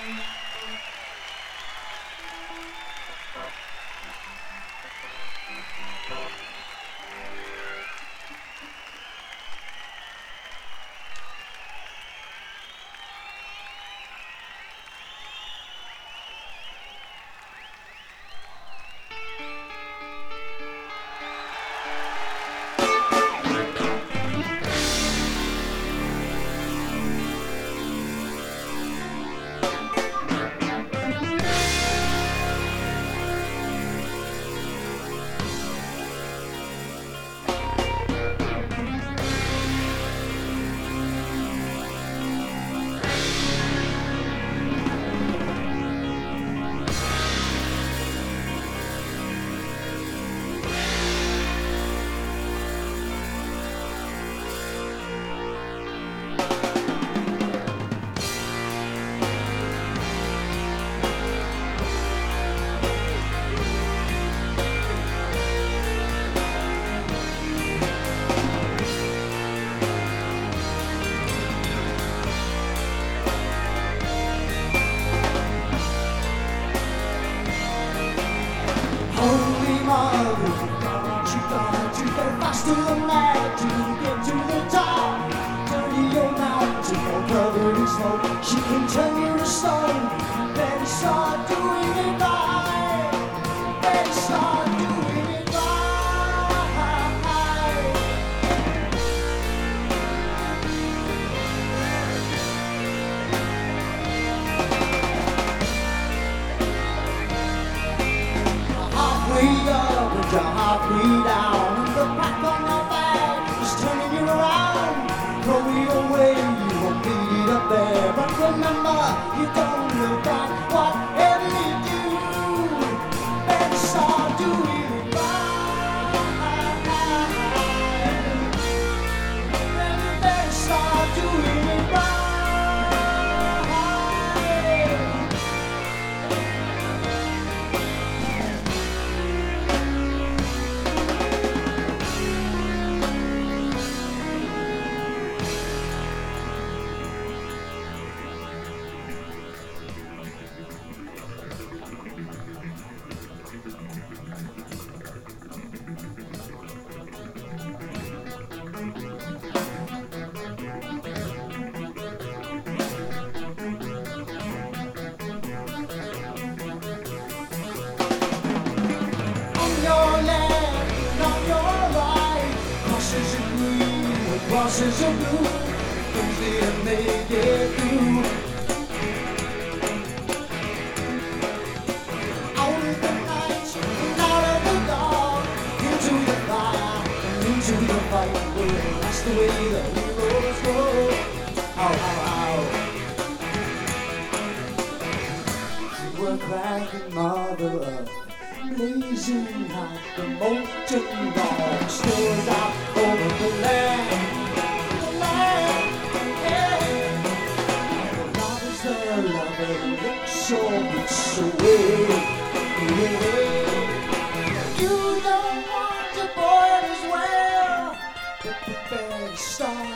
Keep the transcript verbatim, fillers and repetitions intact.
To the night, to get to the top. Dirty your mouth to go covered in smoke. She can turn you to stone. Better start doing it right. Better start doing it right. Halfway up and you're halfway down. The pack on your back is turning you around. Throw it away, you won't need it up there. But remember, you don't look back. Whatever you do, better start doing it right. Better start doing it right. Crosses of blue, things that make it through. Out of the night, and out of the dark, into the fire, and into the fight. Well, that's the way the heroes go. Ow, ow, ow. You were cracking Mother Earth, blazing hot, the molten dawn stirs out over the land. So it's away, away. You don't want to boil as well, but the bad start.